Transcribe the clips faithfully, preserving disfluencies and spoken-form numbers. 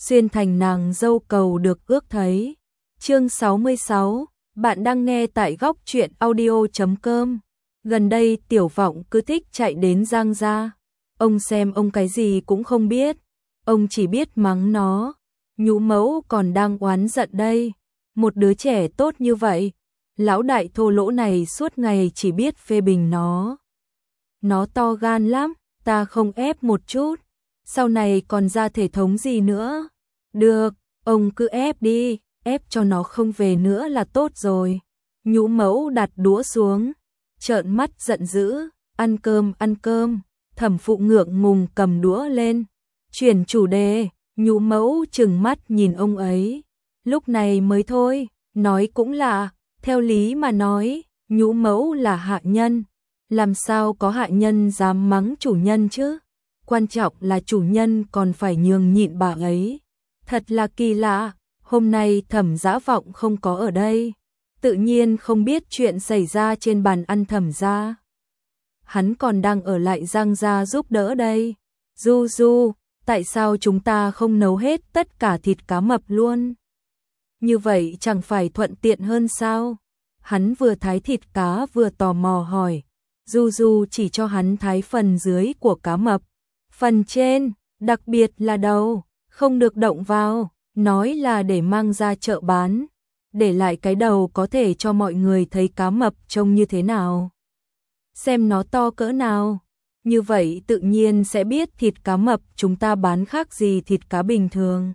xuyên thành nàng dâu cầu được ước thấy. Chương sáu mươi sáu, bạn đang nghe tại góc truyện audio chấm com. Gần đây Tiểu Vọng cứ thích chạy đến Giang gia. Ông xem ông cái gì cũng không biết, ông chỉ biết mắng nó. Nhũ mẫu còn đang oán giận đây, một đứa trẻ tốt như vậy, lão đại thô lỗ này suốt ngày chỉ biết phê bình nó. Nó to gan lắm, ta không ép một chút, sau này còn ra thể thống gì nữa. Được, ông cứ ép đi, ép cho nó không về nữa là tốt rồi. Nhũ mẫu đặt đũa xuống, trợn mắt giận dữ, ăn cơm ăn cơm. Thẩm Phụ ngượng ngùng cầm đũa lên, chuyển chủ đề. Nhũ mẫu trừng mắt nhìn ông ấy, lúc này mới thôi, nói cũng lạ, theo lý mà nói, nhũ mẫu là hạ nhân, làm sao có hạ nhân dám mắng chủ nhân chứ, quan trọng là chủ nhân còn phải nhường nhịn bà ấy. Thật là kỳ lạ, hôm nay Thẩm Dã Vọng không có ở đây, tự nhiên không biết chuyện xảy ra trên bàn ăn Thẩm gia. Hắn còn đang ở lại Giang gia giúp đỡ đây. Du Du, tại sao chúng ta không nấu hết tất cả thịt cá mập luôn? Như vậy chẳng phải thuận tiện hơn sao? Hắn vừa thái thịt cá vừa tò mò hỏi. Du Du chỉ cho hắn thái phần dưới của cá mập. Phần trên, đặc biệt là đầu, không được động vào, nói là để mang ra chợ bán. Để lại cái đầu có thể cho mọi người thấy cá mập trông như thế nào. Xem nó to cỡ nào. Như vậy tự nhiên sẽ biết thịt cá mập chúng ta bán khác gì thịt cá bình thường.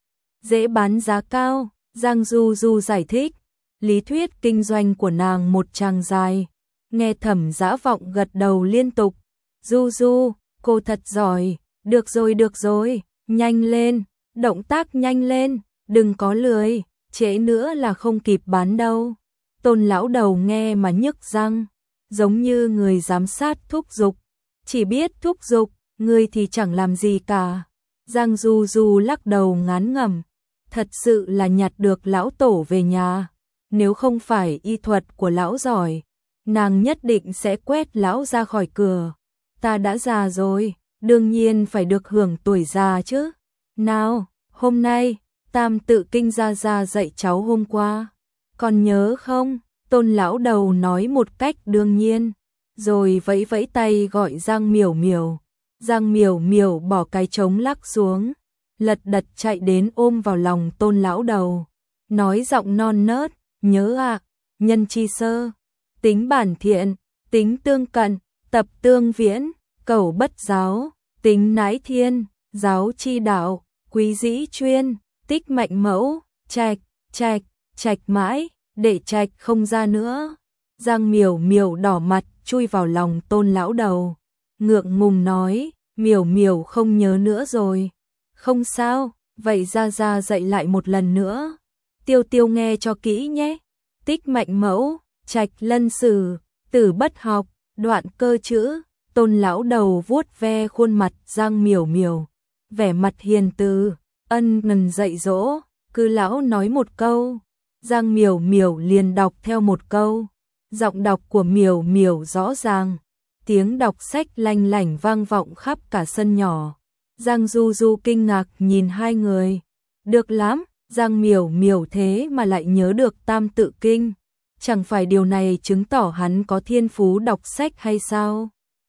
Dễ bán giá cao, Giang Du Du giải thích. Lý thuyết kinh doanh của nàng một tràng dài. Nghe Thẩm Dã Vọng gật đầu liên tục. Du Du, cô thật giỏi, được rồi được rồi, nhanh lên, động tác nhanh lên, đừng có lười, trễ nữa là không kịp bán đâu. Tôn lão đầu nghe mà nhức răng, giống như người giám sát thúc giục. Chỉ biết thúc giục, ngươi thì chẳng làm gì cả. Giang Du Du lắc đầu ngán ngẩm, thật sự là nhặt được lão tổ về nhà. Nếu không phải y thuật của lão giỏi, nàng nhất định sẽ quét lão ra khỏi cửa. Ta đã già rồi, đương nhiên phải được hưởng tuổi già chứ. Nào, hôm nay, Tam Tự Kinh gia gia dạy cháu hôm qua. Còn nhớ không? Tôn lão đầu nói một cách đương nhiên. Rồi vẫy vẫy tay gọi Giang Miểu Miểu. Giang Miểu Miểu bỏ cái trống lắc xuống, lật đật chạy đến ôm vào lòng Tôn lão đầu, nói giọng non nớt, nhớ à, nhân chi sơ, tính bản thiện, tính tương cận, tập tương viễn, cầu bất giáo, tính nãi thiên, giáo chi đạo, quý dĩ chuyên, tích mạnh mẫu, trạch, trạch, trạch mãi, để trạch không ra nữa. Giang Miểu Miểu đỏ mặt chui vào lòng Tôn lão đầu, ngượng ngùng nói, Miểu Miểu không nhớ nữa rồi. Không sao, vậy ra ra dạy lại một lần nữa. Tiêu Tiêu nghe cho kỹ nhé. Tích mạnh mẫu, trạch lân sử, tử bất học, đoạn cơ chữ. Tôn lão đầu vuốt ve khuôn mặt Giang Miểu Miểu, vẻ mặt hiền từ, ân cần dạy dỗ, cứ lão nói một câu, Giang Miểu Miểu liền đọc theo một câu. Giọng đọc của Miểu Miểu rõ ràng, tiếng đọc sách lanh lảnh vang vọng khắp cả sân nhỏ. Giang Du Du kinh ngạc nhìn hai người. Được lắm, Giang Miểu Miểu thế mà lại nhớ được Tam Tự Kinh. Chẳng phải điều này chứng tỏ hắn có thiên phú đọc sách hay sao?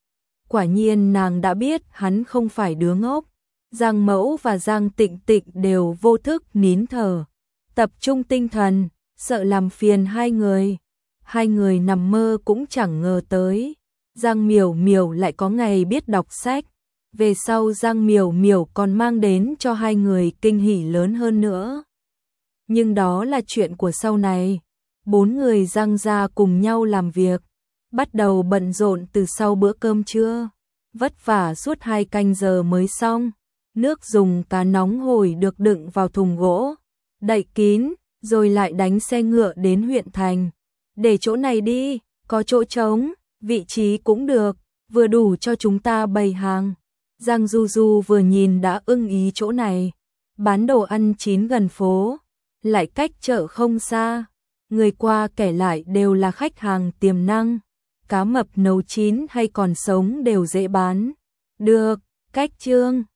Quả nhiên nàng đã biết hắn không phải đứa ngốc. Giang Mẫu và Giang Tịnh Tịnh đều vô thức nín thở, tập trung tinh thần, sợ làm phiền hai người. Hai người nằm mơ cũng chẳng ngờ tới, Giang Miểu Miểu lại có ngày biết đọc sách. Về sau Giang Miểu Miểu còn mang đến cho hai người kinh hỉ lớn hơn nữa. Nhưng đó là chuyện của sau này. Bốn người Giang gia cùng nhau làm việc, bắt đầu bận rộn từ sau bữa cơm trưa. Vất vả suốt hai canh giờ mới xong. Nước dùng cá nóng hổi được đựng vào thùng gỗ, đậy kín, rồi lại đánh xe ngựa đến huyện thành. Để chỗ này đi, có chỗ trống, vị trí cũng được, vừa đủ cho chúng ta bày hàng. Giang Du Du vừa nhìn đã ưng ý chỗ này, bán đồ ăn chín gần phố, lại cách chợ không xa, người qua kể lại đều là khách hàng tiềm năng, cá mập nấu chín hay còn sống đều dễ bán. Được, cách trương.